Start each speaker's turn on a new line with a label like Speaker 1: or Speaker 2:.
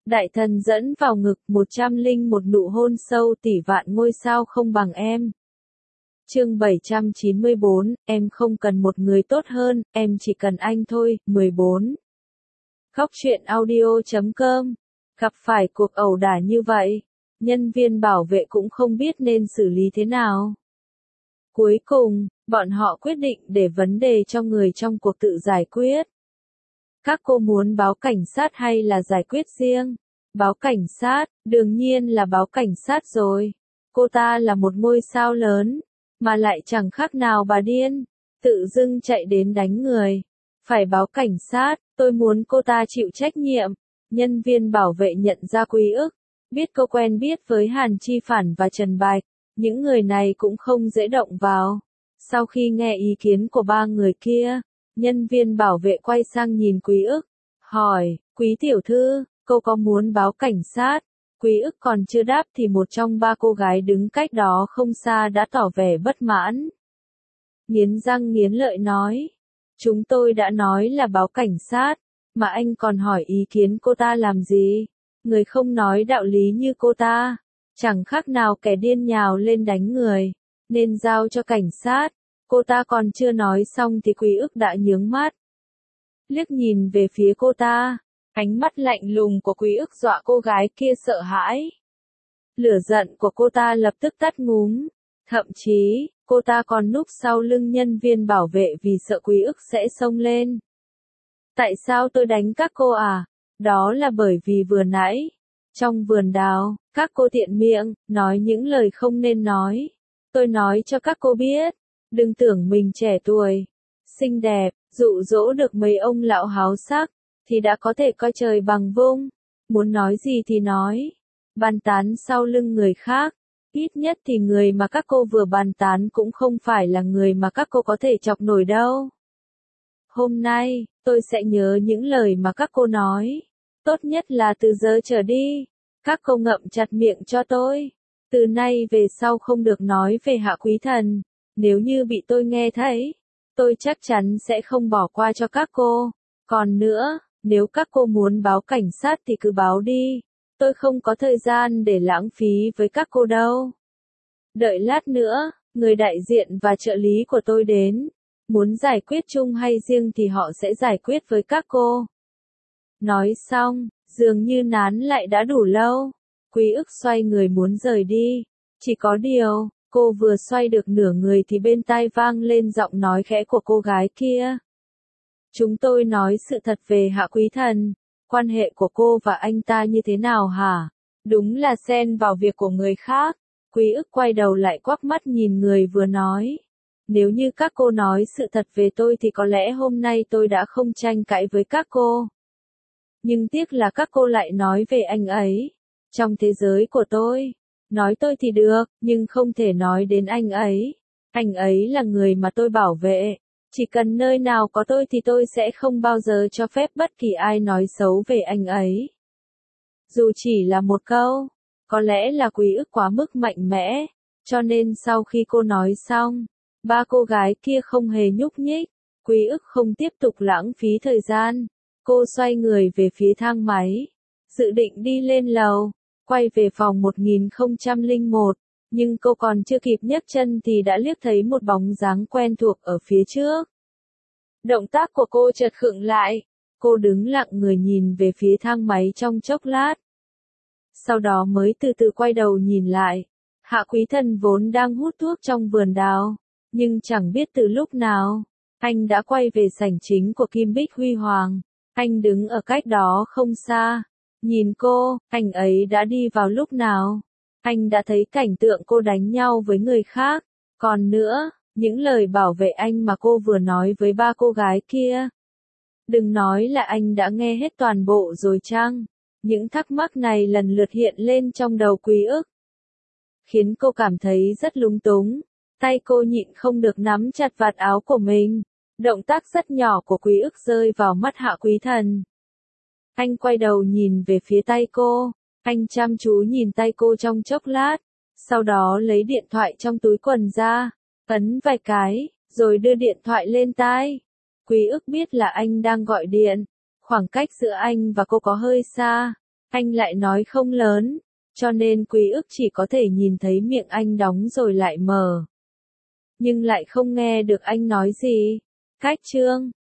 Speaker 1: Đại thần dẫn vào ngực 101 nụ hôn sâu tỷ vạn ngôi sao không bằng em. Chương 794, em không cần một người tốt hơn, em chỉ cần anh thôi. 14. Góc truyện audio.com. Gặp phải cuộc ẩu đả như vậy, nhân viên bảo vệ cũng không biết nên xử lý thế nào. Cuối cùng, bọn họ quyết định để vấn đề cho người trong cuộc tự giải quyết. Các cô muốn báo cảnh sát hay là giải quyết riêng? Báo cảnh sát, đương nhiên là báo cảnh sát rồi. Cô ta là một ngôi sao lớn, mà lại chẳng khác nào bà điên, tự dưng chạy đến đánh người. Phải báo cảnh sát, tôi muốn cô ta chịu trách nhiệm. Nhân viên bảo vệ nhận ra Quý Ức, biết cô quen biết với Hàn Chi Phản và Trần Bạch, những người này cũng không dễ động vào. Sau khi nghe ý kiến của ba người kia, nhân viên bảo vệ quay sang nhìn Quý Ức, hỏi, Quý tiểu thư, cô có muốn báo cảnh sát? Quý Ức còn chưa đáp thì một trong ba cô gái đứng cách đó không xa đã tỏ vẻ bất mãn. Nghiến răng nghiến lợi nói, chúng tôi đã nói là báo cảnh sát, mà anh còn hỏi ý kiến cô ta làm gì? Người không nói đạo lý như cô ta, chẳng khác nào kẻ điên nhào lên đánh người, nên giao cho cảnh sát. Cô ta còn chưa nói xong thì Quý Ức đã nhướng mắt, liếc nhìn về phía cô ta. Ánh mắt lạnh lùng của Quý Ức dọa cô gái kia sợ hãi. Lửa giận của cô ta lập tức tắt ngúm. Thậm chí, cô ta còn núp sau lưng nhân viên bảo vệ vì sợ Quý Ức sẽ xông lên. Tại sao tôi đánh các cô à? Đó là bởi vì vừa nãy, trong vườn đào, các cô tiện miệng, nói những lời không nên nói. Tôi nói cho các cô biết, đừng tưởng mình trẻ tuổi, xinh đẹp, dụ dỗ được mấy ông lão háo sắc, thì đã có thể coi trời bằng vung. Muốn nói gì thì nói. Bàn tán sau lưng người khác. Ít nhất thì người mà các cô vừa bàn tán cũng không phải là người mà các cô có thể chọc nổi đâu. Hôm nay, tôi sẽ nhớ những lời mà các cô nói. Tốt nhất là từ giờ trở đi, các cô ngậm chặt miệng cho tôi. Từ nay về sau không được nói về Hạ Quý Thần. Nếu như bị tôi nghe thấy, tôi chắc chắn sẽ không bỏ qua cho các cô. Còn nữa, nếu các cô muốn báo cảnh sát thì cứ báo đi. Tôi không có thời gian để lãng phí với các cô đâu. Đợi lát nữa, người đại diện và trợ lý của tôi đến. Muốn giải quyết chung hay riêng thì họ sẽ giải quyết với các cô. Nói xong, dường như nán lại đã đủ lâu. Quý Ức xoay người muốn rời đi. Chỉ có điều, cô vừa xoay được nửa người thì bên tai vang lên giọng nói khẽ của cô gái kia. Chúng tôi nói sự thật về Hạ Quý Thần. Quan hệ của cô và anh ta như thế nào hả? Đúng là xen vào việc của người khác. Quý Ức quay đầu lại quắc mắt nhìn người vừa nói. Nếu như các cô nói sự thật về tôi thì có lẽ hôm nay tôi đã không tranh cãi với các cô. Nhưng tiếc là các cô lại nói về anh ấy. Trong thế giới của tôi, nói tôi thì được, nhưng không thể nói đến anh ấy. Anh ấy là người mà tôi bảo vệ. Chỉ cần nơi nào có tôi thì tôi sẽ không bao giờ cho phép bất kỳ ai nói xấu về anh ấy. Dù chỉ là một câu, có lẽ là Quý Ức quá mức mạnh mẽ, cho nên sau khi cô nói xong, ba cô gái kia không hề nhúc nhích. Quý Ức không tiếp tục lãng phí thời gian, cô xoay người về phía thang máy, dự định đi lên lầu, quay về phòng 1001. Nhưng cô còn chưa kịp nhấc chân thì đã liếc thấy một bóng dáng quen thuộc ở phía trước. Động tác của cô chợt khựng lại. Cô đứng lặng người nhìn về phía thang máy trong chốc lát. Sau đó mới từ từ quay đầu nhìn lại. Hạ Quý Thần vốn đang hút thuốc trong vườn đào. Nhưng chẳng biết từ lúc nào, anh đã quay về sảnh chính của Kim Bích Huy Hoàng. Anh đứng ở cách đó không xa. Nhìn cô, anh ấy đã đi vào lúc nào? Anh đã thấy cảnh tượng cô đánh nhau với người khác. Còn nữa, những lời bảo vệ anh mà cô vừa nói với ba cô gái kia. Đừng nói là anh đã nghe hết toàn bộ rồi chăng? Những thắc mắc này lần lượt hiện lên trong đầu Quý Ức, khiến cô cảm thấy rất lúng túng. Tay cô nhịn không được nắm chặt vạt áo của mình. Động tác rất nhỏ của Quý Ức rơi vào mắt Hạ Quý Thần. Anh quay đầu nhìn về phía tay cô. Anh chăm chú nhìn tay cô trong chốc lát, sau đó lấy điện thoại trong túi quần ra, ấn vài cái, rồi đưa điện thoại lên tai. Quý Ức biết là anh đang gọi điện, khoảng cách giữa anh và cô có hơi xa, Anh lại nói không lớn, cho nên Quý ức chỉ có thể nhìn thấy miệng anh đóng rồi lại mở. Nhưng lại không nghe được anh nói gì. Cách chương